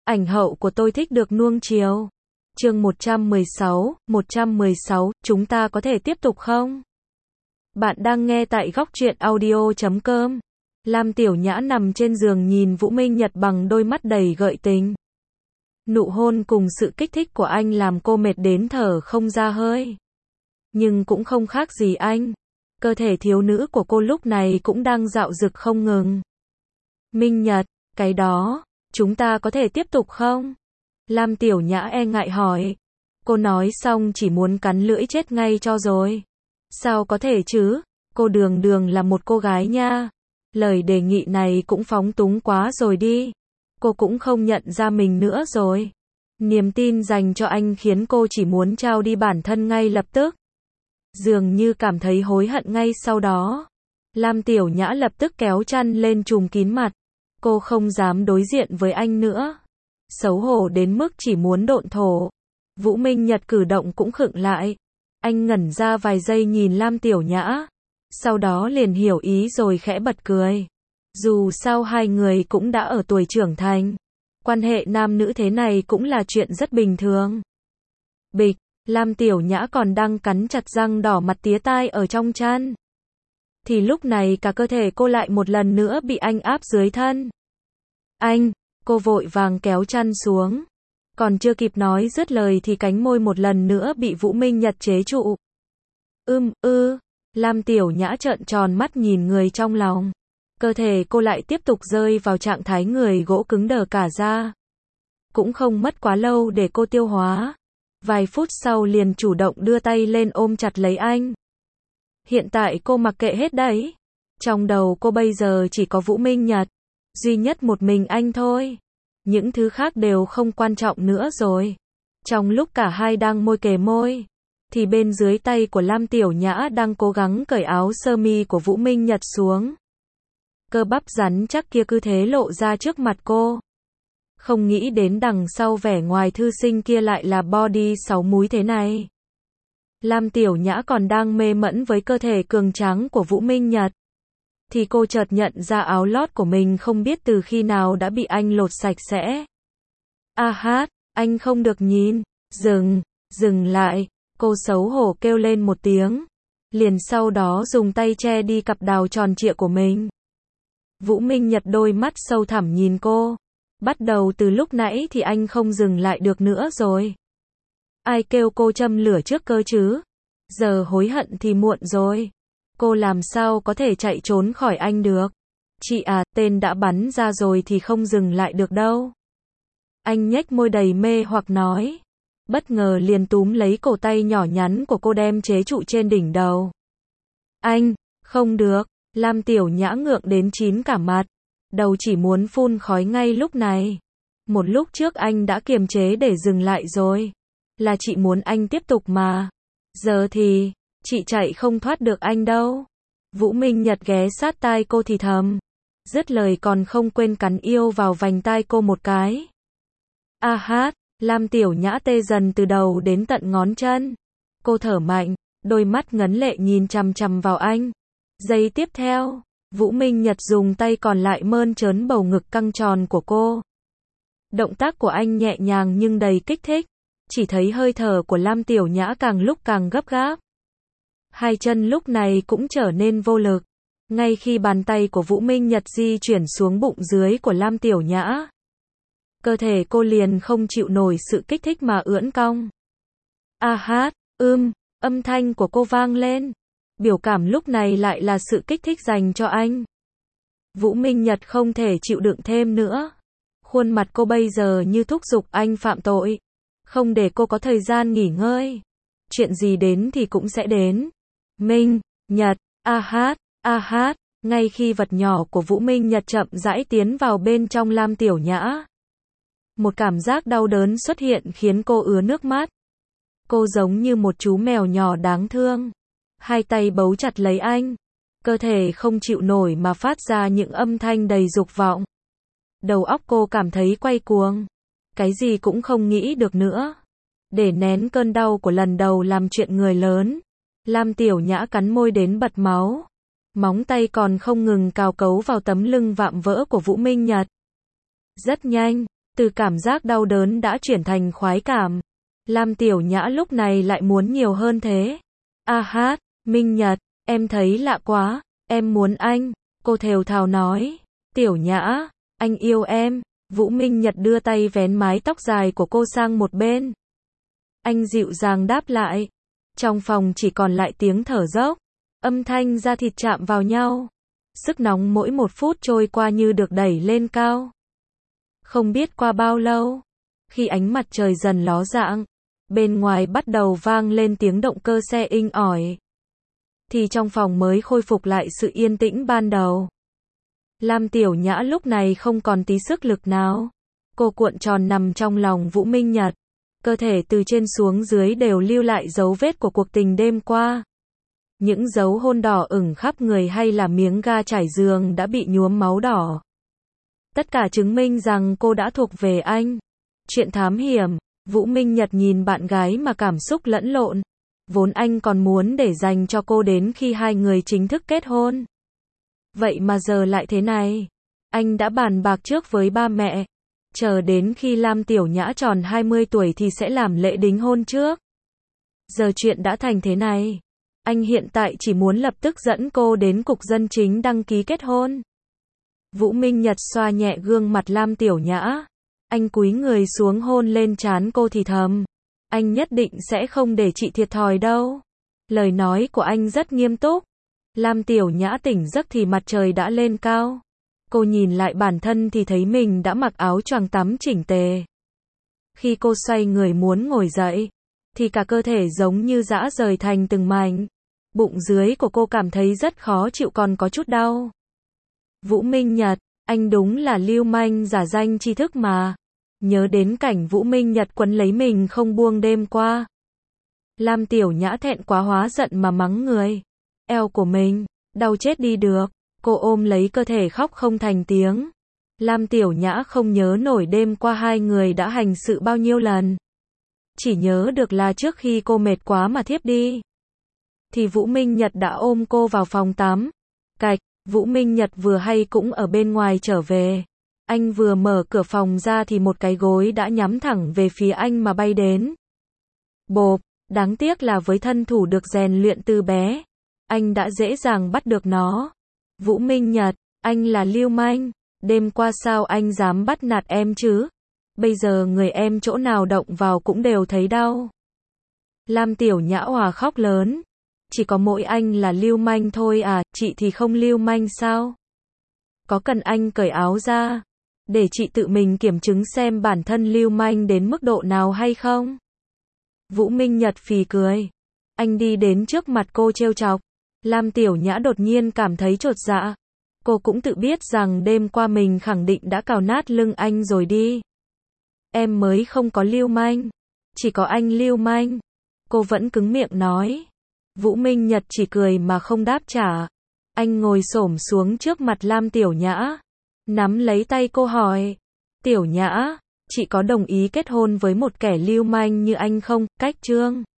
Ảnh hậu của tôi thích được nuông chiều. Chương 116, chúng ta có thể tiếp tục không? Bạn đang nghe tại góc truyện audio.com. Lam Tiểu Nhã nằm trên giường nhìn Vũ Minh Nhật bằng đôi mắt đầy gợi tình. Nụ hôn cùng sự kích thích của anh làm cô mệt đến thở không ra hơi. Nhưng cũng không khác gì anh. Cơ thể thiếu nữ của cô lúc này cũng đang dạo dực không ngừng. Minh Nhật, cái đó, chúng ta có thể tiếp tục không? Lam Tiểu Nhã e ngại hỏi. Cô nói xong chỉ muốn cắn lưỡi chết ngay cho rồi. Sao có thể chứ? Cô đường đường là một cô gái nha. Lời đề nghị này cũng phóng túng quá rồi đi. Cô cũng không nhận ra mình nữa rồi. Niềm tin dành cho anh khiến cô chỉ muốn trao đi bản thân ngay lập tức. Dường như cảm thấy hối hận ngay sau đó. Lam Tiểu Nhã lập tức kéo chăn lên trùm kín mặt. Cô không dám đối diện với anh nữa. Xấu hổ đến mức chỉ muốn độn thổ. Vũ Minh Nhật cử động cũng khựng lại. Anh ngẩn ra vài giây nhìn Lam Tiểu Nhã. Sau đó liền hiểu ý rồi khẽ bật cười. Dù sao hai người cũng đã ở tuổi trưởng thành. Quan hệ nam nữ thế này cũng là chuyện rất bình thường. Bịch, Lam Tiểu Nhã còn đang cắn chặt răng đỏ mặt tía tai ở trong chăn. Thì lúc này cả cơ thể cô lại một lần nữa bị anh áp dưới thân. Anh, cô vội vàng kéo chăn xuống. Còn chưa kịp nói dứt lời thì cánh môi một lần nữa bị Vũ Minh Nhật chế trụ. Lam Tiểu Nhã trợn tròn mắt nhìn người trong lòng. Cơ thể cô lại tiếp tục rơi vào trạng thái người gỗ cứng đờ cả ra. Cũng không mất quá lâu để cô tiêu hóa. Vài phút sau liền chủ động đưa tay lên ôm chặt lấy anh. Hiện tại cô mặc kệ hết đấy. Trong đầu cô bây giờ chỉ có Vũ Minh Nhật. Duy nhất một mình anh thôi. Những thứ khác đều không quan trọng nữa rồi. Trong lúc cả hai đang môi kề môi, thì bên dưới tay của Lam Tiểu Nhã đang cố gắng cởi áo sơ mi của Vũ Minh Nhật xuống. Cơ bắp rắn chắc kia cứ thế lộ ra trước mặt cô. Không nghĩ đến đằng sau vẻ ngoài thư sinh kia lại là body 6 múi thế này. Lam Tiểu Nhã còn đang mê mẩn với cơ thể cường tráng của Vũ Minh Nhật. Thì cô chợt nhận ra áo lót của mình không biết từ khi nào đã bị anh lột sạch sẽ. Anh không được nhìn. Dừng lại. Cô xấu hổ kêu lên một tiếng. Liền sau đó dùng tay che đi cặp đào tròn trịa của mình. Vũ Minh Nhật đôi mắt sâu thẳm nhìn cô. Bắt đầu từ lúc nãy thì anh không dừng lại được nữa rồi. Ai kêu cô châm lửa trước cơ chứ? Giờ hối hận thì muộn rồi. Cô làm sao có thể chạy trốn khỏi anh được? Chị à, tên đã bắn ra rồi thì không dừng lại được đâu. Anh nhếch môi đầy mê hoặc nói. Bất ngờ liền túm lấy cổ tay nhỏ nhắn của cô đem chế trụ trên đỉnh đầu. Anh, không được. Lam Tiểu Nhã ngượng đến chín cả mặt. Đầu chỉ muốn phun khói ngay lúc này. Một lúc trước anh đã kiềm chế để dừng lại rồi. Là chị muốn anh tiếp tục mà. Giờ thì, chị chạy không thoát được anh đâu. Vũ Minh Nhật ghé sát tai cô thì thầm. Dứt lời còn không quên cắn yêu vào vành tai cô một cái. Lam Tiểu Nhã tê dần từ đầu đến tận ngón chân. Cô thở mạnh, đôi mắt ngấn lệ nhìn chằm chằm vào anh. Giây tiếp theo, Vũ Minh Nhật dùng tay còn lại mơn trớn bầu ngực căng tròn của cô. Động tác của anh nhẹ nhàng nhưng đầy kích thích. Chỉ thấy hơi thở của Lam Tiểu Nhã càng lúc càng gấp gáp. Hai chân lúc này cũng trở nên vô lực. Ngay khi bàn tay của Vũ Minh Nhật di chuyển xuống bụng dưới của Lam Tiểu Nhã, cơ thể cô liền không chịu nổi sự kích thích mà ưỡn cong. Âm thanh của cô vang lên. Biểu cảm lúc này lại là sự kích thích dành cho anh. Vũ Minh Nhật không thể chịu đựng thêm nữa. Khuôn mặt cô bây giờ như thúc giục anh phạm tội. Không để cô có thời gian nghỉ ngơi. Chuyện gì đến thì cũng sẽ đến. Minh Nhật, ngay khi vật nhỏ của Vũ Minh Nhật chậm rãi tiến vào bên trong Lam Tiểu Nhã. Một cảm giác đau đớn xuất hiện khiến cô ứa nước mắt. Cô giống như một chú mèo nhỏ đáng thương. Hai tay bấu chặt lấy anh. Cơ thể không chịu nổi mà phát ra những âm thanh đầy dục vọng. Đầu óc cô cảm thấy quay cuồng. Cái gì cũng không nghĩ được nữa. Để nén cơn đau của lần đầu làm chuyện người lớn, Lam Tiểu Nhã cắn môi đến bật máu. Móng tay còn không ngừng cào cấu vào tấm lưng vạm vỡ của Vũ Minh Nhật. Rất nhanh, Từ cảm giác đau đớn đã chuyển thành khoái cảm. Lam Tiểu Nhã lúc này lại muốn nhiều hơn thế. A hát, Minh Nhật, em thấy lạ quá, em muốn anh. Cô thều thào nói. Tiểu Nhã, anh yêu em. Vũ Minh Nhật đưa tay vén mái tóc dài của cô sang một bên. Anh dịu dàng đáp lại. Trong phòng chỉ còn lại tiếng thở dốc. Âm thanh da thịt chạm vào nhau. Sức nóng mỗi một phút trôi qua như được đẩy lên cao. Không biết qua bao lâu, khi ánh mặt trời dần ló dạng, bên ngoài bắt đầu vang lên tiếng động cơ xe inh ỏi, thì trong phòng mới khôi phục lại sự yên tĩnh ban đầu. Lam Tiểu Nhã lúc này không còn tí sức lực nào. Cô cuộn tròn nằm trong lòng Vũ Minh Nhật. Cơ thể từ trên xuống dưới đều lưu lại dấu vết của cuộc tình đêm qua. Những dấu hôn đỏ ửng khắp người hay là miếng ga trải giường đã bị nhuốm máu đỏ. Tất cả chứng minh rằng cô đã thuộc về anh. Chuyện thám hiểm, Vũ Minh Nhật nhìn bạn gái mà cảm xúc lẫn lộn. Vốn anh còn muốn để dành cho cô đến khi hai người chính thức kết hôn. Vậy mà giờ lại thế này. Anh đã bàn bạc trước với ba mẹ. Chờ đến khi Lam Tiểu Nhã tròn 20 tuổi thì sẽ làm lễ đính hôn trước. Giờ chuyện đã thành thế này. Anh hiện tại chỉ muốn lập tức dẫn cô đến cục dân chính đăng ký kết hôn. Vũ Minh Nhật xoa nhẹ gương mặt Lam Tiểu Nhã. Anh cúi người xuống hôn lên trán cô thì thầm. Anh nhất định sẽ không để chị thiệt thòi đâu. Lời nói của anh rất nghiêm túc. Lam Tiểu Nhã tỉnh giấc thì mặt trời đã lên cao. Cô nhìn lại bản thân thì thấy mình đã mặc áo choàng tắm chỉnh tề. Khi cô xoay người muốn ngồi dậy, thì cả cơ thể giống như giã rời thành từng mảnh. Bụng dưới của cô cảm thấy rất khó chịu còn có chút đau. Vũ Minh Nhật, anh đúng là lưu manh giả danh tri thức mà. Nhớ đến cảnh Vũ Minh Nhật quấn lấy mình không buông đêm qua. Lam Tiểu Nhã thẹn quá hóa giận mà mắng người. Eo của mình, đau chết đi được. Cô ôm lấy cơ thể khóc không thành tiếng. Lam Tiểu Nhã không nhớ nổi đêm qua hai người đã hành sự bao nhiêu lần. Chỉ nhớ được là trước khi cô mệt quá mà thiếp đi, thì Vũ Minh Nhật đã ôm cô vào phòng tắm. Cạch, Vũ Minh Nhật vừa hay cũng ở bên ngoài trở về. Anh vừa mở cửa phòng ra thì một cái gối đã nhắm thẳng về phía anh mà bay đến. Bộp, đáng tiếc là với thân thủ được rèn luyện từ bé, anh đã dễ dàng bắt được nó. Vũ Minh Nhật, anh là lưu manh. Đêm qua sao anh dám bắt nạt em chứ? Bây giờ người em chỗ nào động vào cũng đều thấy đau. Lam Tiểu Nhã òa khóc lớn. Chỉ có mỗi anh là lưu manh thôi à, chị thì không lưu manh sao? Có cần anh cởi áo ra, để chị tự mình kiểm chứng xem bản thân lưu manh đến mức độ nào hay không? Vũ Minh Nhật phì cười. Anh đi đến trước mặt cô trêu chọc. Lam Tiểu Nhã đột nhiên cảm thấy chột dạ. Cô cũng tự biết rằng đêm qua mình khẳng định đã cào nát lưng anh rồi đi. Em mới không có lưu manh. Chỉ có anh lưu manh. Cô vẫn cứng miệng nói. Vũ Minh Nhật chỉ cười mà không đáp trả. Anh ngồi xổm xuống trước mặt Lam Tiểu Nhã. Nắm lấy tay cô hỏi. Tiểu Nhã, chị có đồng ý kết hôn với một kẻ lưu manh như anh không? Cách Trương.